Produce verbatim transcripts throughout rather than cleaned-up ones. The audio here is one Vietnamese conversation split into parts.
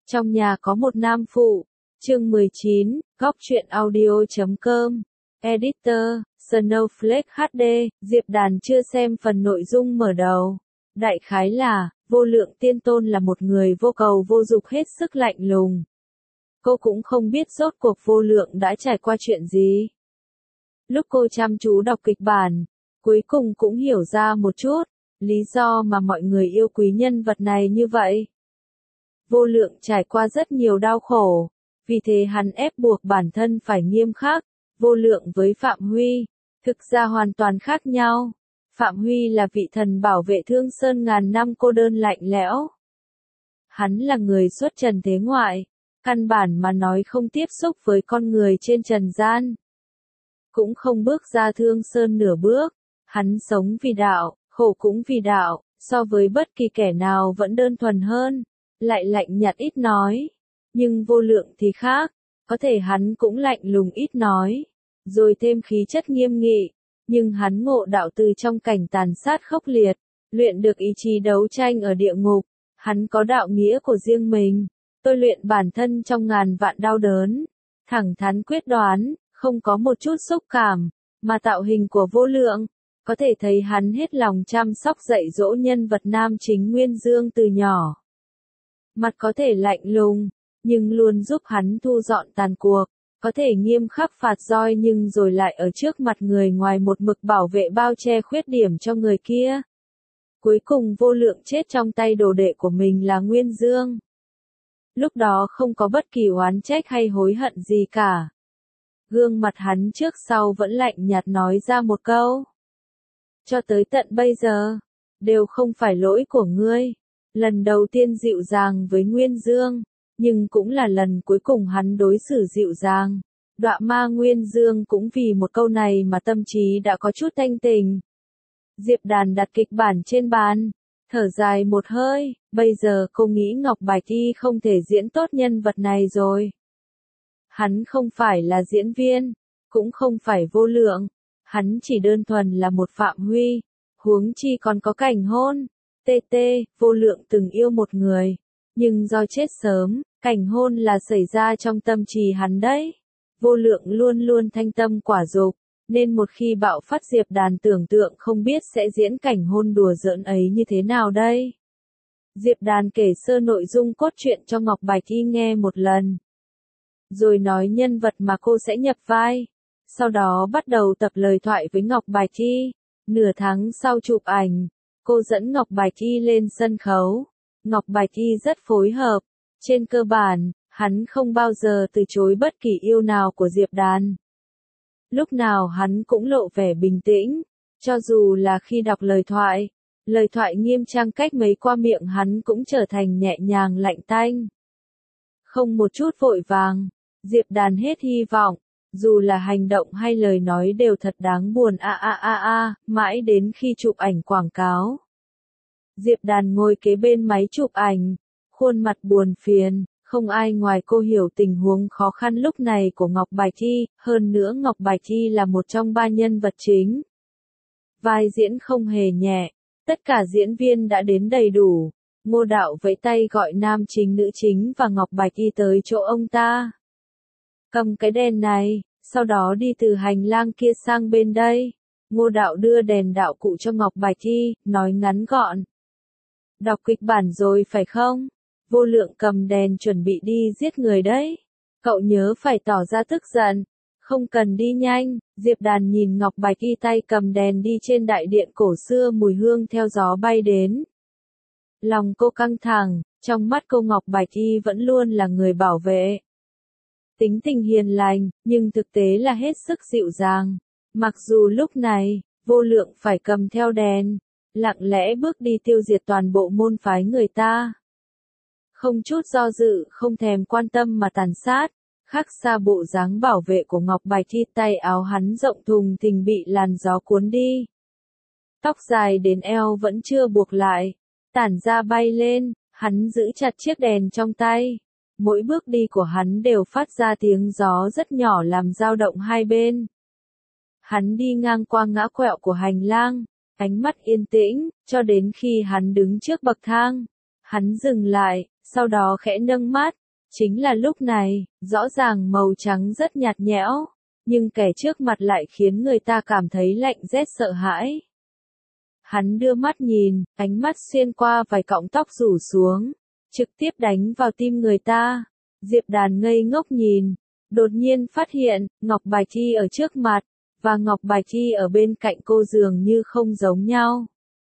Trong nhà có một nam phụ. Chương mười chín, góc truyện audio chấm com. Editor, Snowflake hát đê, Diệp Đàn chưa xem phần nội dung mở đầu. Đại khái là, Vô Lượng Tiên Tôn là một người vô cầu vô dục hết sức lạnh lùng. Cô cũng không biết rốt cuộc Vô Lượng đã trải qua chuyện gì. Lúc cô chăm chú đọc kịch bản, cuối cùng cũng hiểu ra một chút, lý do mà mọi người yêu quý nhân vật này như vậy. Vô Lượng trải qua rất nhiều đau khổ, vì thế hắn ép buộc bản thân phải nghiêm khắc. Vô Lượng với Phạm Huy, thực ra hoàn toàn khác nhau. Phạm Huy là vị thần bảo vệ Thương Sơn ngàn năm cô đơn lạnh lẽo. Hắn là người xuất trần thế ngoại, căn bản mà nói không tiếp xúc với con người trên trần gian. Cũng không bước ra Thương Sơn nửa bước, hắn sống vì đạo, khổ cũng vì đạo, so với bất kỳ kẻ nào vẫn đơn thuần hơn, lại lạnh nhạt ít nói. Nhưng Vô Lượng thì khác, có thể hắn cũng lạnh lùng ít nói, rồi thêm khí chất nghiêm nghị, nhưng hắn ngộ đạo từ trong cảnh tàn sát khốc liệt, luyện được ý chí đấu tranh ở địa ngục, hắn có đạo nghĩa của riêng mình, tôi luyện bản thân trong ngàn vạn đau đớn, thẳng thắn quyết đoán, không có một chút xúc cảm, mà tạo hình của Vô Lượng, có thể thấy hắn hết lòng chăm sóc dạy dỗ nhân vật nam chính Nguyên Dương từ nhỏ. Mặt có thể lạnh lùng, nhưng luôn giúp hắn thu dọn tàn cuộc, có thể nghiêm khắc phạt roi nhưng rồi lại ở trước mặt người ngoài một mực bảo vệ bao che khuyết điểm cho người kia. Cuối cùng Vô Lượng chết trong tay đồ đệ của mình là Nguyên Dương. Lúc đó không có bất kỳ oán trách hay hối hận gì cả. Gương mặt hắn trước sau vẫn lạnh nhạt nói ra một câu. Cho tới tận bây giờ, đều không phải lỗi của ngươi. Lần đầu tiên dịu dàng với Nguyên Dương, nhưng cũng là lần cuối cùng hắn đối xử dịu dàng. Đọa ma Nguyên Dương cũng vì một câu này mà tâm trí đã có chút thanh tình. Diệp Đàn đặt kịch bản trên bàn, thở dài một hơi, bây giờ cô nghĩ Ngọc Bạch Y không thể diễn tốt nhân vật này rồi. Hắn không phải là diễn viên, cũng không phải Vô Lượng, hắn chỉ đơn thuần là một Phạm Huy, huống chi còn có cảnh hôn. tê tê, Vô Lượng từng yêu một người, nhưng do chết sớm, cảnh hôn là xảy ra trong tâm trí hắn đấy. Vô Lượng luôn luôn thanh tâm quả dục, nên một khi bạo phát Diệp Đàn tưởng tượng không biết sẽ diễn cảnh hôn đùa giỡn ấy như thế nào đây. Diệp Đàn kể sơ nội dung cốt truyện cho Ngọc Bạch Y nghe một lần, rồi nói nhân vật mà cô sẽ nhập vai, sau đó bắt đầu tập lời thoại với Ngọc Bạch Y. Nửa tháng sau chụp ảnh, cô dẫn Ngọc Bạch Y lên sân khấu. Ngọc Bạch Y rất phối hợp, trên cơ bản, hắn không bao giờ từ chối bất kỳ yêu nào của Diệp Đàn. Lúc nào hắn cũng lộ vẻ bình tĩnh, cho dù là khi đọc lời thoại, lời thoại nghiêm trang cách mấy qua miệng hắn cũng trở thành nhẹ nhàng lạnh tanh. Không một chút vội vàng, Diệp Đàn hết hy vọng, dù là hành động hay lời nói đều thật đáng buồn a a a a, mãi đến khi chụp ảnh quảng cáo. Diệp Đàn ngồi kế bên máy chụp ảnh, khuôn mặt buồn phiền, không ai ngoài cô hiểu tình huống khó khăn lúc này của Ngọc Bạch Y, hơn nữa Ngọc Bạch Y là một trong ba nhân vật chính. Vai diễn không hề nhẹ, tất cả diễn viên đã đến đầy đủ, Ngô Đạo vẫy tay gọi nam chính nữ chính và Ngọc Bạch Y tới chỗ ông ta. Cầm cái đèn này, sau đó đi từ hành lang kia sang bên đây. Ngô Đạo đưa đèn đạo cụ cho Ngọc Bạch Y, nói ngắn gọn. Đọc kịch bản rồi phải không? Vô Lượng cầm đèn chuẩn bị đi giết người đấy. Cậu nhớ phải tỏ ra tức giận. Không cần đi nhanh. Diệp Đàn nhìn Ngọc Bạch Y tay cầm đèn đi trên đại điện cổ xưa, mùi hương theo gió bay đến. Lòng cô căng thẳng, trong mắt cô Ngọc Bạch Y vẫn luôn là người bảo vệ. Tính tình hiền lành, nhưng thực tế là hết sức dịu dàng. Mặc dù lúc này, Vô Lượng phải cầm theo đèn, lặng lẽ bước đi tiêu diệt toàn bộ môn phái người ta. Không chút do dự, không thèm quan tâm mà tàn sát, khác xa bộ dáng bảo vệ của Ngọc Bạch Y, tay áo hắn rộng thùng thình bị làn gió cuốn đi. Tóc dài đến eo vẫn chưa buộc lại, tản ra bay lên, hắn giữ chặt chiếc đèn trong tay. Mỗi bước đi của hắn đều phát ra tiếng gió rất nhỏ làm dao động hai bên. Hắn đi ngang qua ngã quẹo của hành lang, ánh mắt yên tĩnh, cho đến khi hắn đứng trước bậc thang. Hắn dừng lại, sau đó khẽ nâng mắt. Chính là lúc này, rõ ràng màu trắng rất nhạt nhẽo, nhưng kẻ trước mặt lại khiến người ta cảm thấy lạnh rét sợ hãi. Hắn đưa mắt nhìn, ánh mắt xuyên qua vài cọng tóc rủ xuống, trực tiếp đánh vào tim người ta. Diệp Đàn ngây ngốc nhìn, đột nhiên phát hiện, Ngọc Bạch Thi ở trước mặt, và Ngọc Bạch Thi ở bên cạnh cô dường như không giống nhau.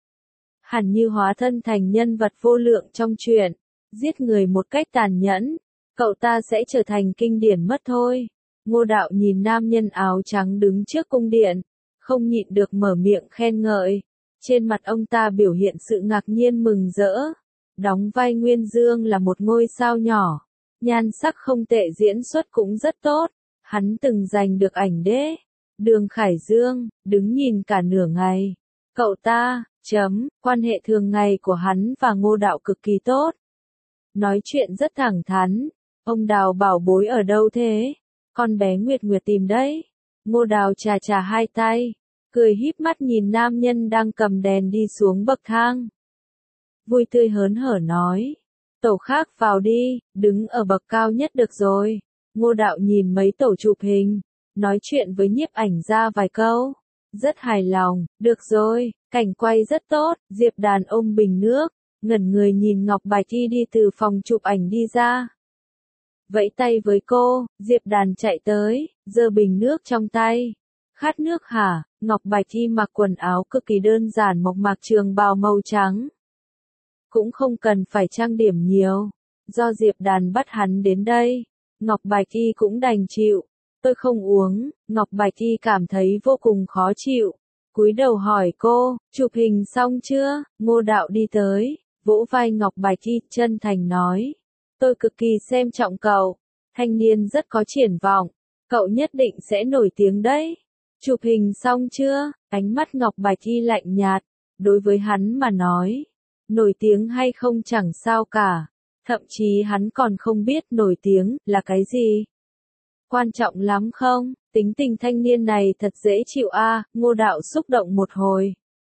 Hẳn như hóa thân thành nhân vật vô lượng trong truyện, giết người một cách tàn nhẫn, cậu ta sẽ trở thành kinh điển mất thôi. Ngô Đạo nhìn nam nhân áo trắng đứng trước cung điện, không nhịn được mở miệng khen ngợi. Trên mặt ông ta biểu hiện sự ngạc nhiên mừng rỡ. Đóng vai Nguyên Dương là một ngôi sao nhỏ, nhan sắc không tệ, diễn xuất cũng rất tốt. Hắn từng giành được ảnh đế. Đường Khải Dương, đứng nhìn cả nửa ngày. Cậu ta, chấm, quan hệ thường ngày của hắn và Ngô Đạo cực kỳ tốt. Nói chuyện rất thẳng thắn. Ông Đào bảo bối ở đâu thế? Con bé Nguyệt Nguyệt tìm đấy. Ngô Đào chà chà hai tay, cười híp mắt nhìn nam nhân đang cầm đèn đi xuống bậc thang. Vui tươi hớn hở nói. Tổ khác vào đi, đứng ở bậc cao nhất được rồi. Ngô Đạo nhìn mấy tổ chụp hình, nói chuyện với nhiếp ảnh ra vài câu. Rất hài lòng, được rồi, cảnh quay rất tốt. Diệp Đàn ôm bình nước, ngẩn người nhìn Ngọc Bạch Thi đi từ phòng chụp ảnh đi ra. Vẫy tay với cô, Diệp Đàn chạy tới, giơ bình nước trong tay. Khát nước hả? Ngọc Bạch Thi mặc quần áo cực kỳ đơn giản, mộc mạc trường bào màu trắng. Cũng không cần phải trang điểm nhiều. Do Diệp Đàn bắt hắn đến đây, Ngọc Bạch Thi cũng đành chịu. Tôi không uống. Ngọc Bạch Thi cảm thấy vô cùng khó chịu. Cúi đầu hỏi cô, chụp hình xong chưa? Ngô Đạo đi tới, vỗ vai Ngọc Bạch Thi, chân thành nói. Tôi cực kỳ xem trọng cậu. Thanh niên rất có triển vọng. Cậu nhất định sẽ nổi tiếng đấy. Chụp hình xong chưa? Ánh mắt Ngọc Bạch Thi lạnh nhạt. Đối với hắn mà nói, nổi tiếng hay không chẳng sao cả. Thậm chí hắn còn không biết nổi tiếng là cái gì. Quan trọng lắm không? Tính tình thanh niên này thật dễ chịu a. À, Ngô Đạo xúc động một hồi.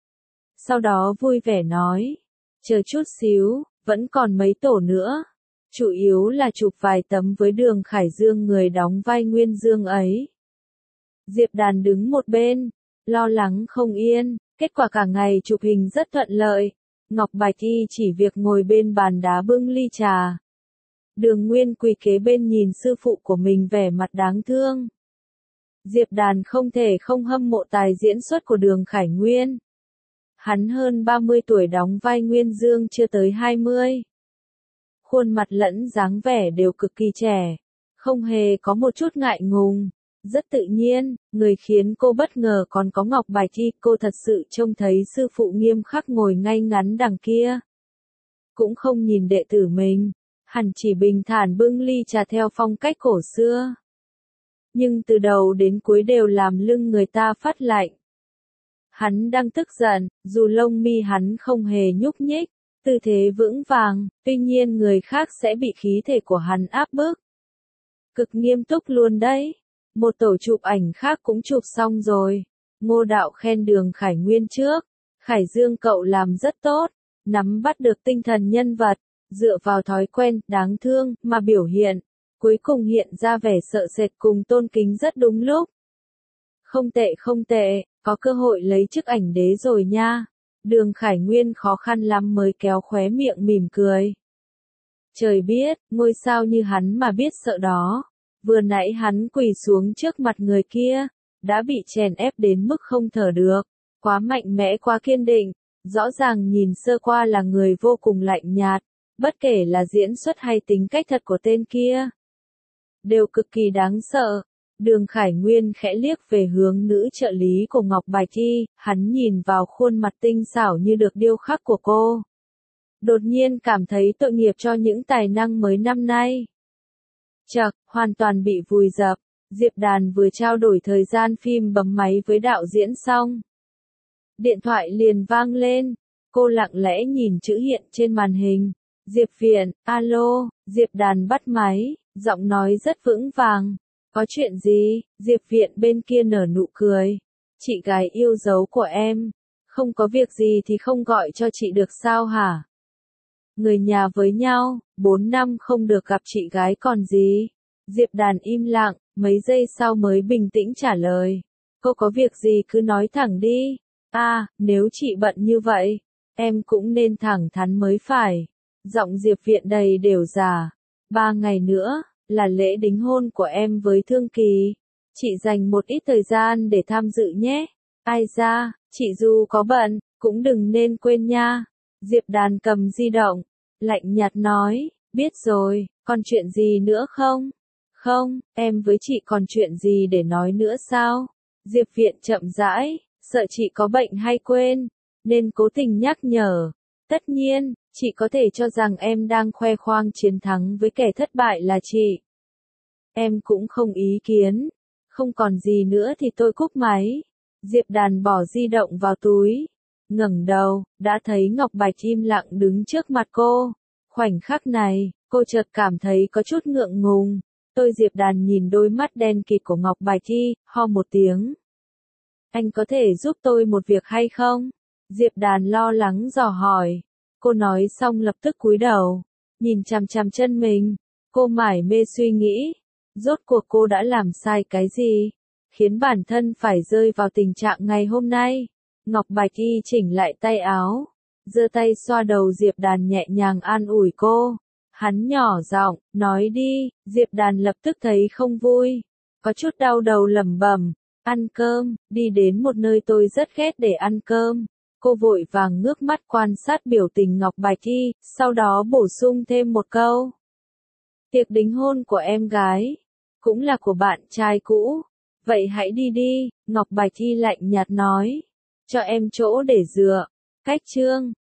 Sau đó vui vẻ nói. Chờ chút xíu, vẫn còn mấy tổ nữa. Chủ yếu là chụp vài tấm với Đường Khải Dương, người đóng vai Nguyên Dương ấy. Diệp Đàn đứng một bên, lo lắng không yên. Kết quả cả ngày chụp hình rất thuận lợi. Ngọc Bạch Thi chỉ việc ngồi bên bàn đá bưng ly trà. Đường Nguyên quỳ kế bên nhìn sư phụ của mình vẻ mặt đáng thương. Diệp Đàn không thể không hâm mộ tài diễn xuất của Đường Khải Nguyên. Hắn hơn ba mươi tuổi đóng vai Nguyên Dương chưa tới hai mươi. Khuôn mặt lẫn dáng vẻ đều cực kỳ trẻ, không hề có một chút ngại ngùng, rất tự nhiên. Người khiến cô bất ngờ còn có Ngọc Bạch Thi. Cô thật sự trông thấy sư phụ nghiêm khắc ngồi ngay ngắn đằng kia, cũng không nhìn đệ tử mình, hẳn chỉ bình thản bưng ly trà theo phong cách cổ xưa. Nhưng từ đầu đến cuối đều làm lưng người ta phát lạnh. Hắn đang tức giận, dù lông mi hắn không hề nhúc nhích, tư thế vững vàng, tuy nhiên người khác sẽ bị khí thể của hắn áp bức. Cực nghiêm túc luôn đấy. Một tổ chụp ảnh khác cũng chụp xong rồi. Ngô Đạo khen Đường Khải Nguyên trước. Khải Dương cậu làm rất tốt, nắm bắt được tinh thần nhân vật, dựa vào thói quen đáng thương mà biểu hiện, cuối cùng hiện ra vẻ sợ sệt cùng tôn kính rất đúng lúc. Không tệ không tệ, có cơ hội lấy chức ảnh đế rồi nha. Đường Khải Nguyên khó khăn lắm mới kéo khóe miệng mỉm cười. Trời biết, ngôi sao như hắn mà biết sợ đó. Vừa nãy hắn quỳ xuống trước mặt người kia, đã bị chèn ép đến mức không thở được. Quá mạnh mẽ, quá kiên định, rõ ràng nhìn sơ qua là người vô cùng lạnh nhạt, bất kể là diễn xuất hay tính cách thật của tên kia, đều cực kỳ đáng sợ. Đường Khải Nguyên khẽ liếc về hướng nữ trợ lý của Ngọc Bạch Thi, hắn nhìn vào khuôn mặt tinh xảo như được điêu khắc của cô. Đột nhiên cảm thấy tội nghiệp cho những tài năng mới năm nay. Chậc, hoàn toàn bị vùi dập. Diệp Đàn vừa trao đổi thời gian phim bấm máy với đạo diễn xong, điện thoại liền vang lên. Cô lặng lẽ nhìn chữ hiện trên màn hình. Diệp Viện, alo. Diệp Đàn bắt máy, giọng nói rất vững vàng. Có chuyện gì? Diệp Viện bên kia nở nụ cười. Chị gái yêu dấu của em. Không có việc gì thì không gọi cho chị được sao hả? Người nhà với nhau, bốn năm không được gặp chị gái còn gì. Diệp Đàn im lặng, mấy giây sau mới bình tĩnh trả lời. Cô có việc gì cứ nói thẳng đi. À, nếu chị bận như vậy, em cũng nên thẳng thắn mới phải. Giọng Diệp Viện đầy đều giả. Ba ngày nữa, là lễ đính hôn của em với Thương Kỳ. Chị dành một ít thời gian để tham dự nhé. Ai ra, chị dù có bận, cũng đừng nên quên nha. Diệp Đàn cầm di động, lạnh nhạt nói, biết rồi, còn chuyện gì nữa không? Không, em với chị còn chuyện gì để nói nữa sao? Diệp Viện chậm rãi, sợ chị có bệnh hay quên, nên cố tình nhắc nhở. Tất nhiên, chị có thể cho rằng em đang khoe khoang chiến thắng với kẻ thất bại là chị. Em cũng không ý kiến. Không còn gì nữa thì tôi cúp máy. Diệp Đàn bỏ di động vào túi. Ngẩng đầu, đã thấy Ngọc Bạch im lặng đứng trước mặt cô. Khoảnh khắc này, cô chợt cảm thấy có chút ngượng ngùng. Tôi Diệp Đàn nhìn đôi mắt đen kịt của Ngọc Bạch Thi, ho một tiếng. Anh có thể giúp tôi một việc hay không? Diệp Đàn lo lắng dò hỏi. Cô nói xong lập tức cúi đầu, nhìn chằm chằm chân mình. Cô mải mê suy nghĩ, rốt cuộc cô đã làm sai cái gì, khiến bản thân phải rơi vào tình trạng ngày hôm nay. Ngọc Bạch Y chỉnh lại tay áo, giơ tay xoa đầu Diệp Đàn nhẹ nhàng an ủi cô. Hắn nhỏ giọng, nói đi. Diệp Đàn lập tức thấy không vui, có chút đau đầu lẩm bẩm, ăn cơm, đi đến một nơi tôi rất ghét để ăn cơm. Cô vội vàng ngước mắt quan sát biểu tình Ngọc Bạch Y, sau đó bổ sung thêm một câu. Tiệc đính hôn của em gái, cũng là của bạn trai cũ. Vậy hãy đi đi, Ngọc Bạch Y lạnh nhạt nói. Cho em chỗ để dựa. Cách chương